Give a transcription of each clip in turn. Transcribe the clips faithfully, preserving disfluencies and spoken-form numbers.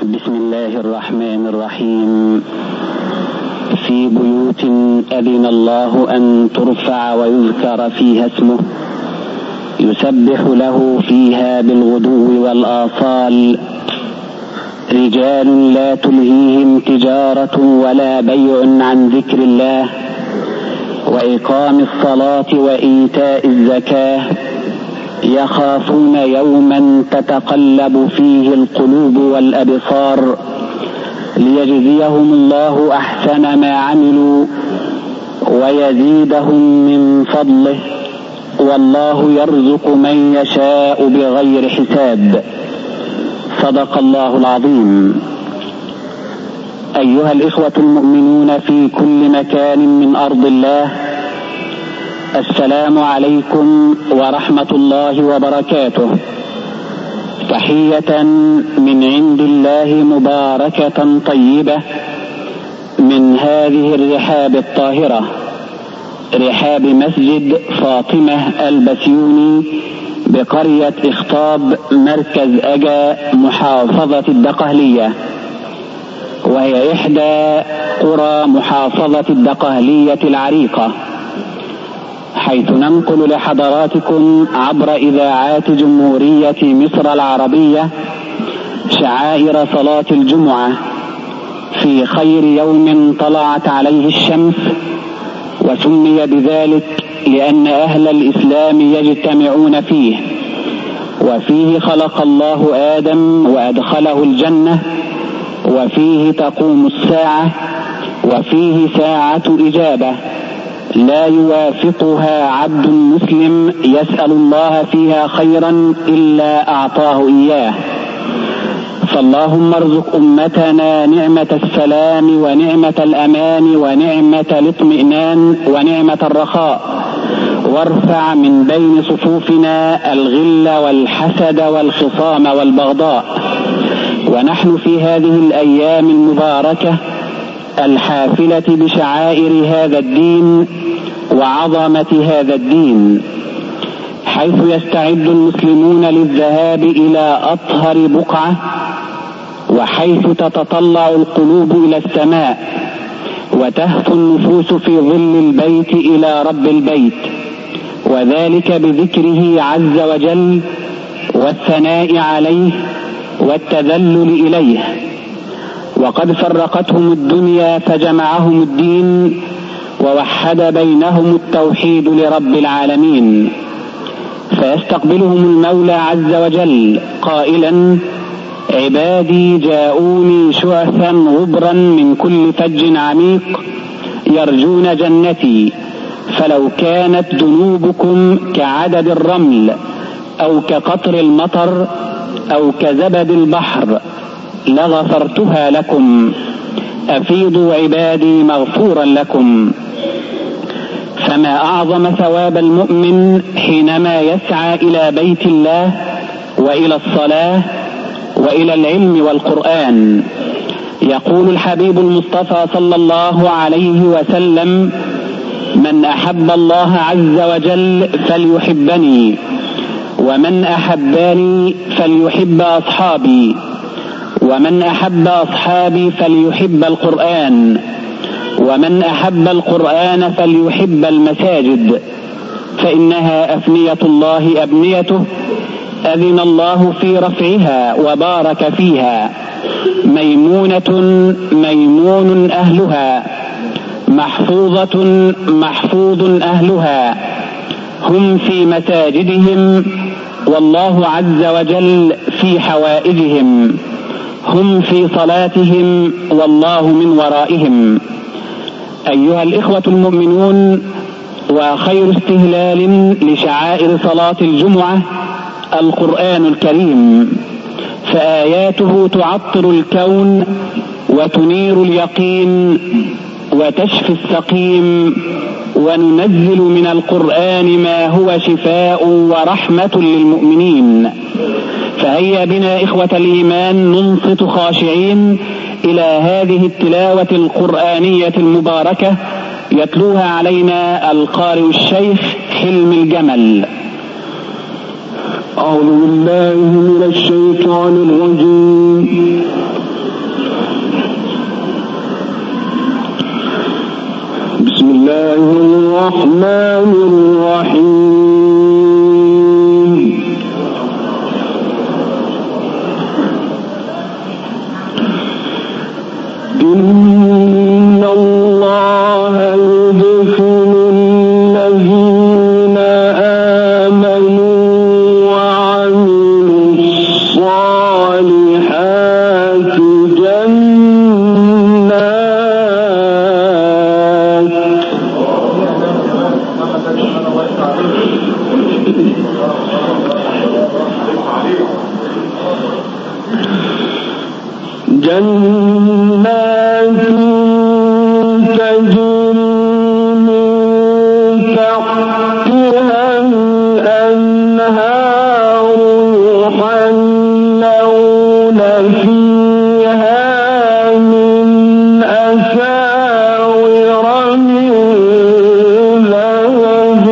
بسم الله الرحمن الرحيم. في بيوت أذن الله أن ترفع ويذكر فيها اسمه يسبح له فيها بالغدو والآصال رجال لا تلهيهم تجارة ولا بيع عن ذكر الله وإقام الصلاة وإيتاء الزكاة يخافون يوما تتقلب فيه القلوب والأبصار ليجزيهم الله أحسن ما عملوا ويزيدهم من فضله والله يرزق من يشاء بغير حساب. صدق الله العظيم. أيها الإخوة المؤمنون في كل مكان من أرض الله، السلام عليكم ورحمة الله وبركاته. تحية من عند الله مباركة طيبة من هذه الرحاب الطاهرة، رحاب مسجد فاطمة البسيوني بقرية اخطاب مركز أجا محافظة الدقهلية، وهي إحدى قرى محافظة الدقهلية العريقة، حيث ننقل لحضراتكم عبر إذاعات جمهورية مصر العربية شعائر صلاة الجمعة في خير يوم طلعت عليه الشمس، وسمي بذلك لأن أهل الإسلام يجتمعون فيه، وفيه خلق الله آدم وأدخله الجنة، وفيه تقوم الساعة، وفيه ساعة إجابة لا يوافقها عبد مسلم يسأل الله فيها خيرا إلا أعطاه إياه. فاللهم ارزق أمتنا نعمة السلام ونعمة الأمان ونعمة الاطمئنان ونعمة الرخاء، وارفع من بين صفوفنا الغل والحسد والخصام والبغضاء. ونحن في هذه الأيام المباركة الحافلة بشعائر هذا الدين وعظمة هذا الدين، حيث يستعد المسلمون للذهاب إلى أطهر بقعة، وحيث تتطلع القلوب إلى السماء وتهفو النفوس في ظل البيت إلى رب البيت، وذلك بذكره عز وجل والثناء عليه والتذلل إليه. وقد فرقتهم الدنيا فجمعهم الدين، ووحد بينهم التوحيد لرب العالمين. فيستقبلهم المولى عز وجل قائلا: عبادي جاءوني شعثا غبرا من كل فج عميق يرجون جنتي، فلو كانت ذنوبكم كعدد الرمل أو كقطر المطر أو كزبد البحر لغفرتها لكم، أفيضوا عبادي مغفورا لكم. فما أعظم ثواب المؤمن حينما يسعى إلى بيت الله وإلى الصلاة وإلى العلم والقرآن. يقول الحبيب المصطفى صلى الله عليه وسلم: من أحب الله عز وجل فليحبني، ومن أحبني فليحب أصحابي، ومن أحب أصحابي فليحب القرآن، ومن أحب القرآن فليحب المساجد، فإنها أفنية الله أبنيته، أذن الله في رفعها وبارك فيها، ميمونة ميمون أهلها، محفوظة محفوظ أهلها، هم في مساجدهم والله عز وجل في حوائجهم، هم في صلاتهم والله من ورائهم. أيها الإخوة المؤمنون، وخير استهلال لشعائر صلاة الجمعة القرآن الكريم، فآياته تعطر الكون وتنير اليقين وتشفي السقيم، وننزل من القرآن ما هو شفاء ورحمة للمؤمنين. فهيا بنا إخوة الإيمان ننصت خاشعين إلى هذه التلاوة القرآنية المباركة، يتلوها علينا القارئ الشيخ حلم الجمل. أعوذ بالله من الشيطان الرجيم. إن الله يدخل الذين آمنوا وعملوا الصالحات جنات تجري من تحتها الأنهار يحلون فيها من أساور من ذهب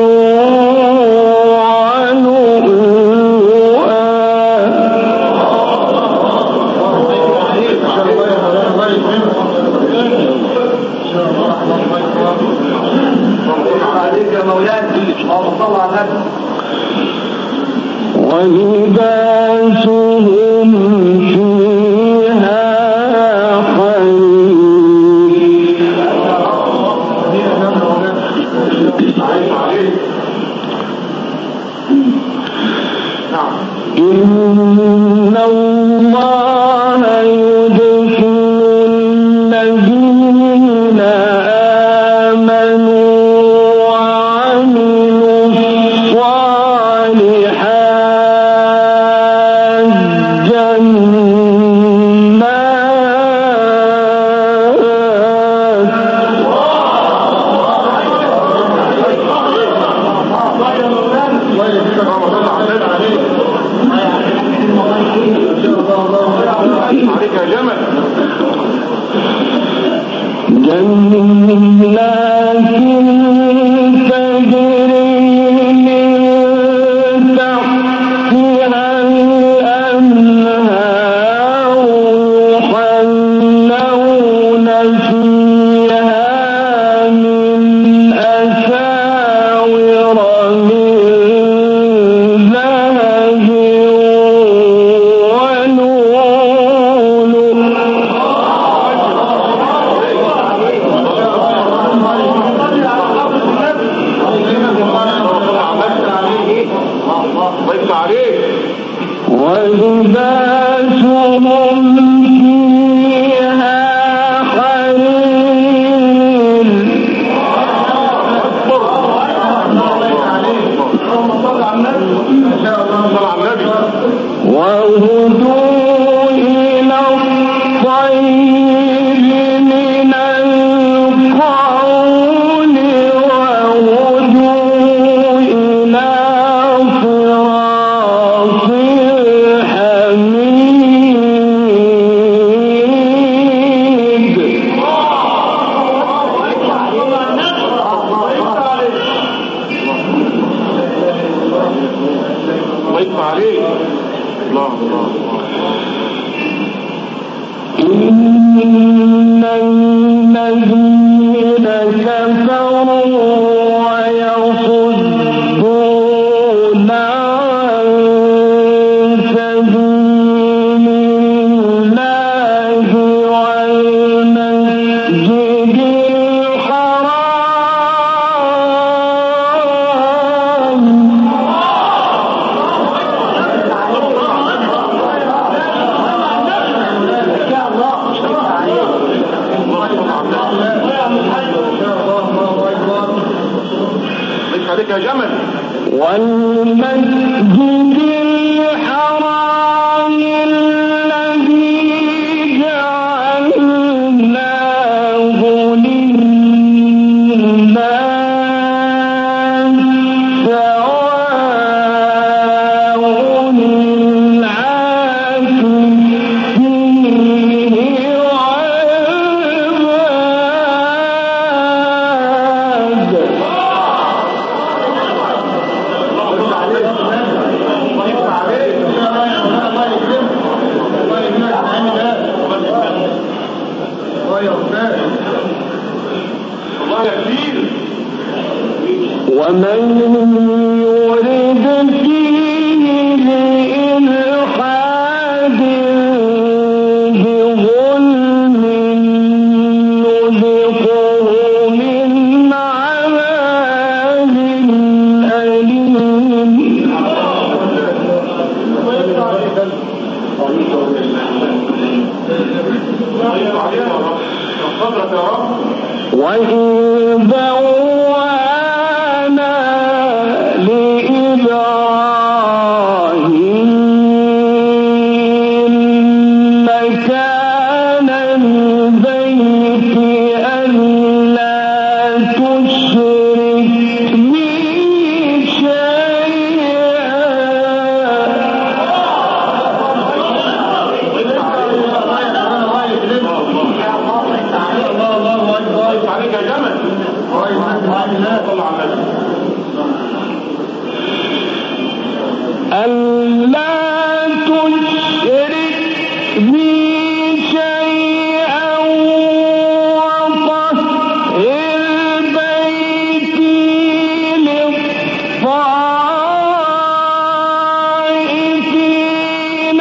ولباسهم فيها حرير. إن الله يدخل الذين آمنوا وعملوا الصالحات جنات تجري من تحتها الأنهار يحلون فيها من أساور من ذهب ولؤلؤ. ولباسهم فيها حرير. وهدوا إلى الطيب من القول وهدوا إلى صراط الحميد. إن الذين كفروا ويصدون عن سبيل الله والمسجد الحرام عليك يا جمل. والمسجد الحرام الذي جعلناه للناس سواء العاكف فيه والباد. محمد يا رب. وإذ بوأنا لإبراهيم مكان البيت ألا تشرك بي ألا تشرك بي شيئا وطهر بيتي للطائفين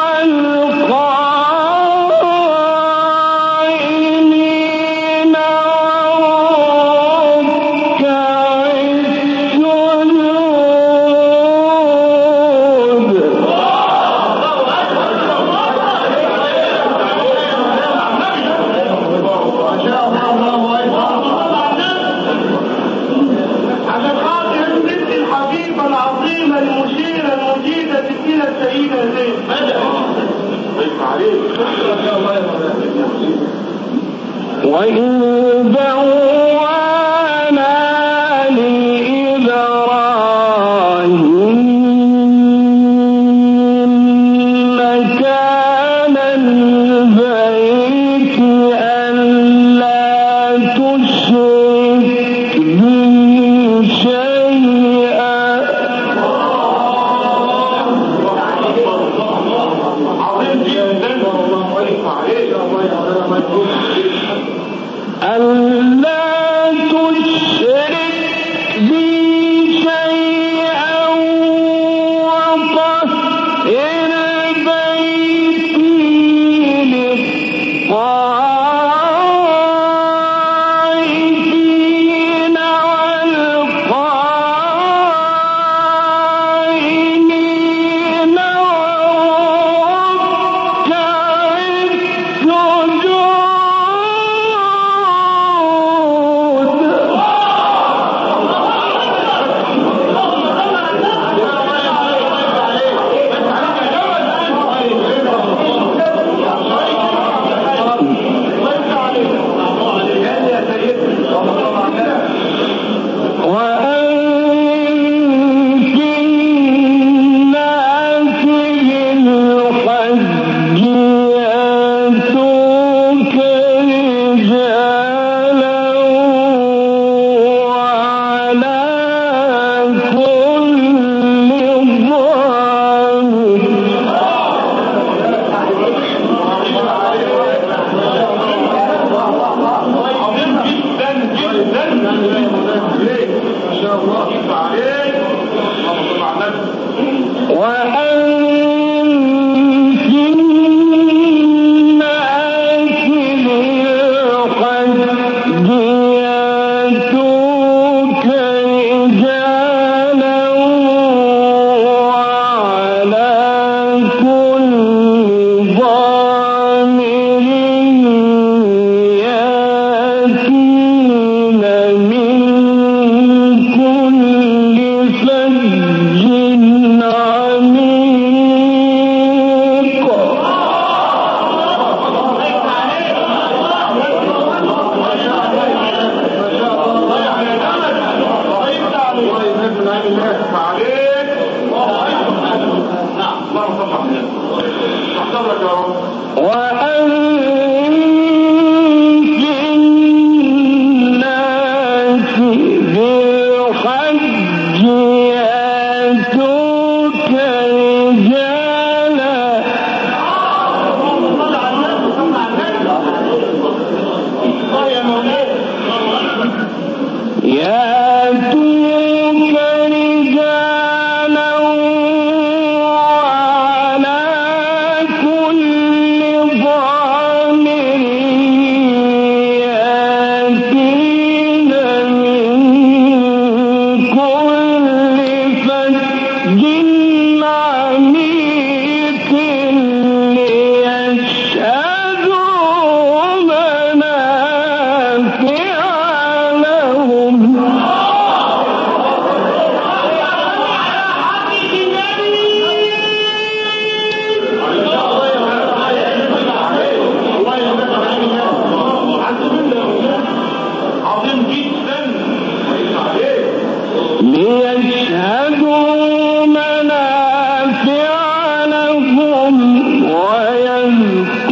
والقائمين والركع وإذ بوأنا لإبراهيم مكان البيت ألا تشرك بي شيئا ألا تشرك بي شيئا وطهر بيتي للطائفين والقائمين والركع السجود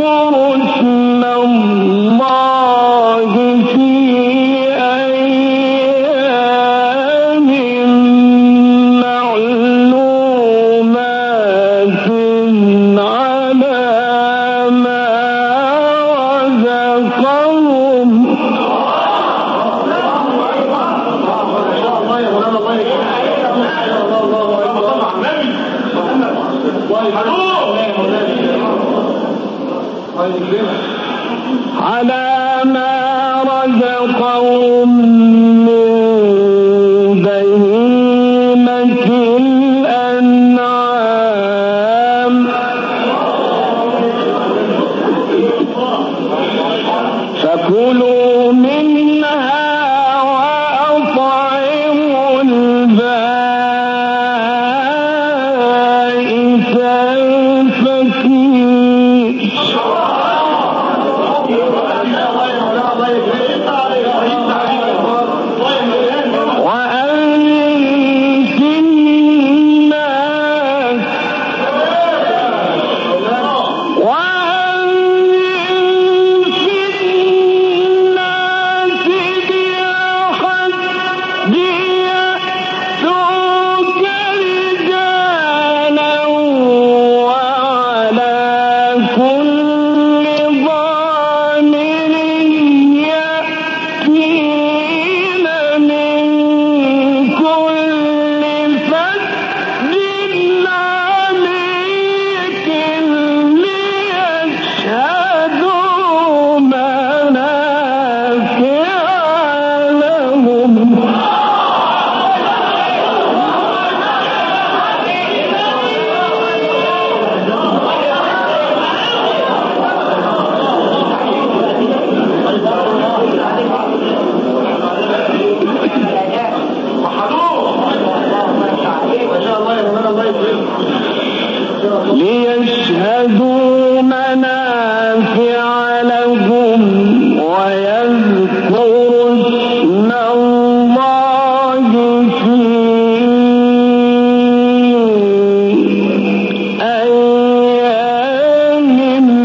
على ما رزقهم من بهيمة الأنعام فكلوا منها وأطعموا البائس الفقير وأنذر الناس وأنذر الناس بالحج يأتوك رجالا وعلى كل ضامر يأتين من كل فج عميق ليشهدوا منافع لهم ليشهدوا منافع لهم ويذكروا اسم الله في أيام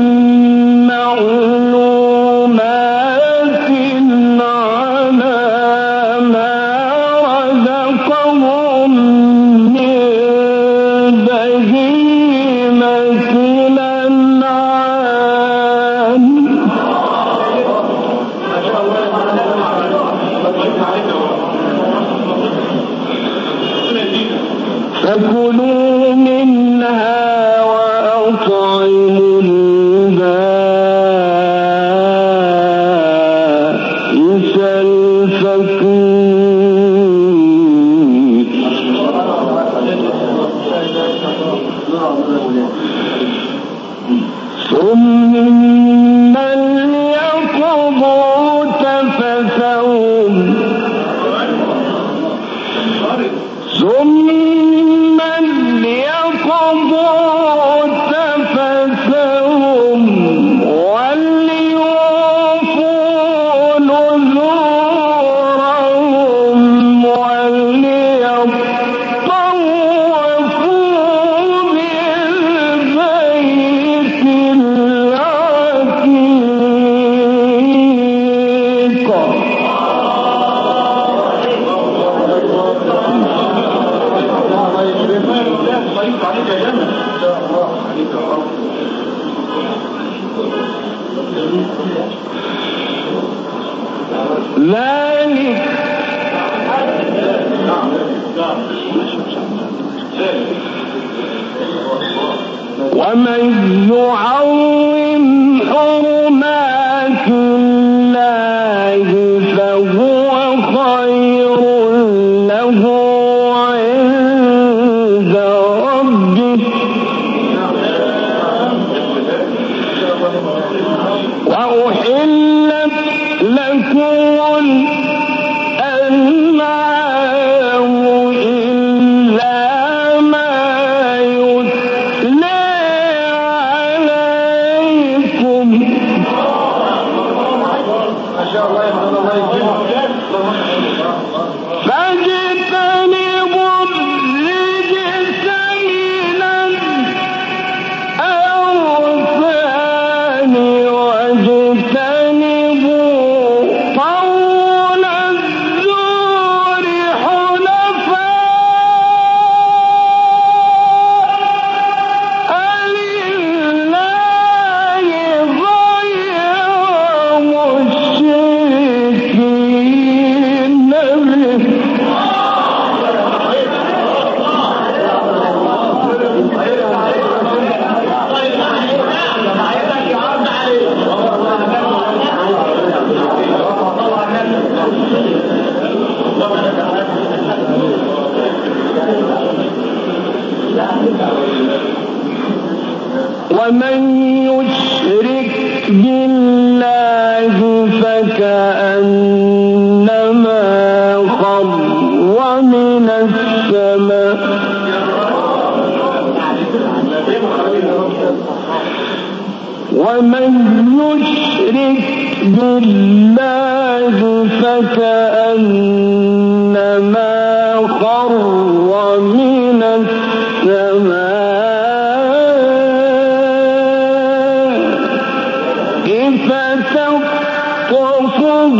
معلومات على ما رزقهم من بهيمة الأنعام فكلوا منها وأطعموا البائس الفقير ثم ليقضوا تفثهم ثم ليقضوا تفثهم وليوفوا نذورهم وليطوفوا بالبيت العتيق ذلك ومن يعظم حرمات الله فهو خير له عند ربه وأحلت لكم الأنعام إلا ما يتلى عليكم يشرك بالله فكأنما خر من السماء فتخطفه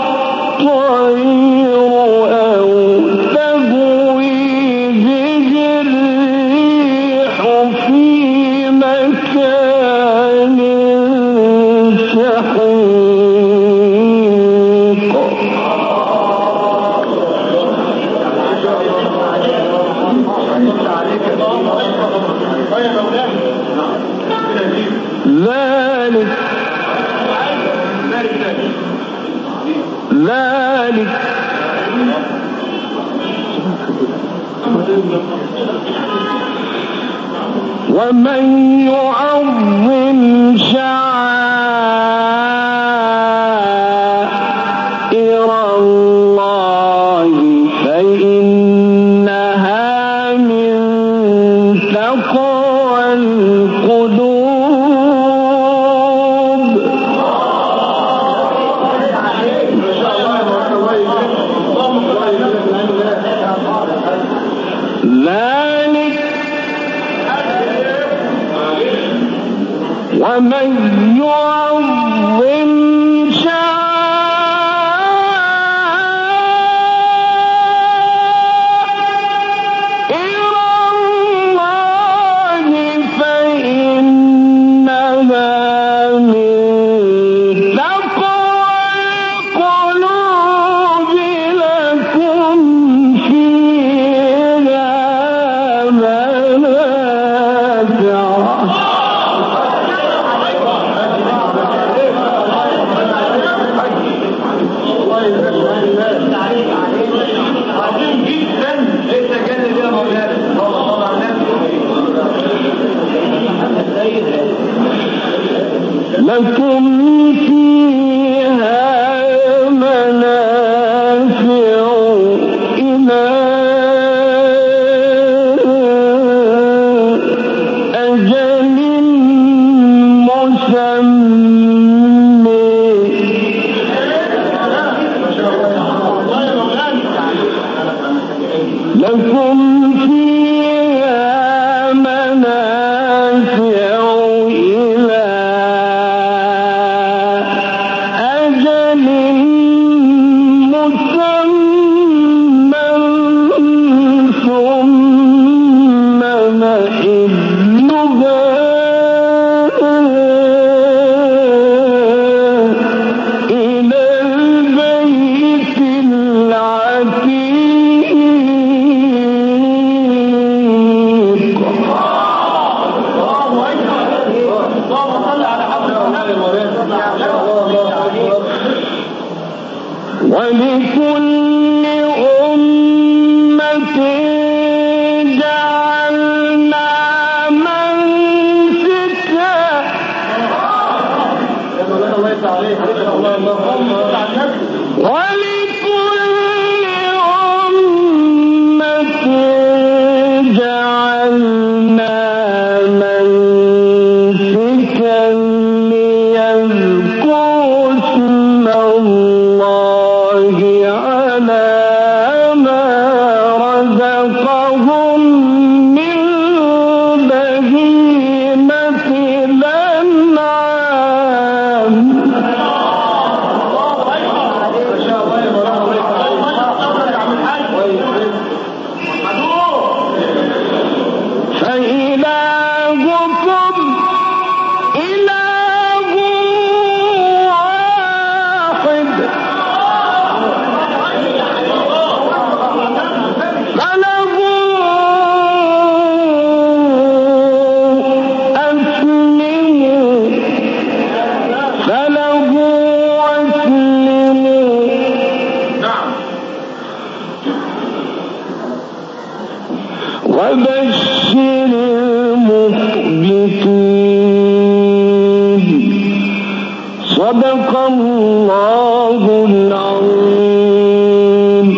الطير أو تهوي به الريح في مكان سحيق. ذلك ذلك ومن يعظم شعائر الله فإنها من تقوى القلوب. ذلك ومن يعظم شعائر الله فإنها من تقوى القلوب. لكم فيها لكم فيها منافع إلى أجل مسمى. لكم فيها منافع إلى أجل مسمى ثم محلها إلى البيت العتيق. ولكل أمة جعلنا منسكا ولكل أمة جعلنا منسكا ليذكروا اسم الله على ما رزقهم من بهيمة الأنعام. فإلهكم إله واحد فله أسلموا فله أسلموا. وبشر المخبتين. صدق الله العظيم.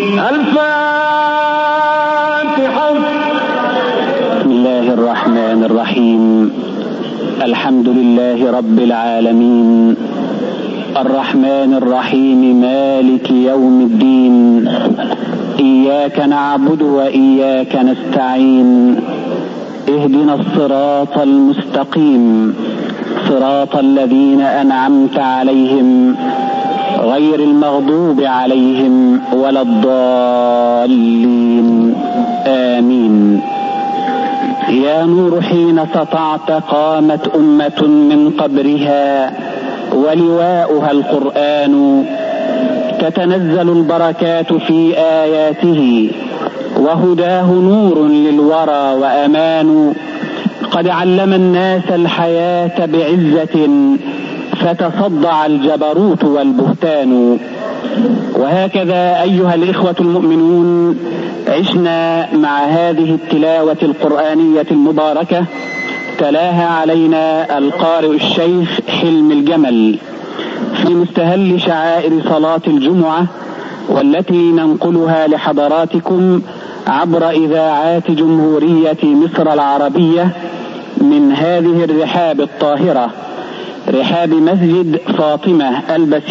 الفاتحة. بسم الله الرحمن الرحيم. الحمد لله رب العالمين الرحمن الرحيم مالك يوم الدين إياك نعبد وإياك نستعين اهدنا الصراط المستقيم صراط الذين أنعمت عليهم غير المغضوب عليهم ولا الضالين آمين. يا نور حين سطعت قامت أمة من قبرها ولواؤها القرآن تتنزل البركات في آياته وهداه نور للورى وأمان. قد علم الناس الحياة بعزة فتصدع الجبروت والبهتان. وهكذا أيها الإخوة المؤمنون عشنا مع هذه التلاوة القرآنية المباركة تلاها علينا القارئ الشيخ حلم الجمل في مستهل شعائر صلاة الجمعة، والتي ننقلها لحضراتكم عبر إذاعات جمهورية مصر العربية من هذه الرحاب الطاهرة، رحاب مسجد فاطمة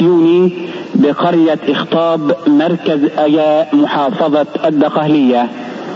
البسيوني بقرية إخطاب مركز أيا محافظة الدقهلية.